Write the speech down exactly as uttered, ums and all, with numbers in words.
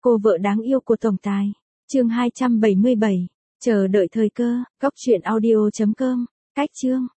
cô vợ đáng yêu của tổng tài. Chương hai trăm bảy mươi bảy. Chờ đợi thời cơ. Cóc truyện audio chấm com. Cách chương.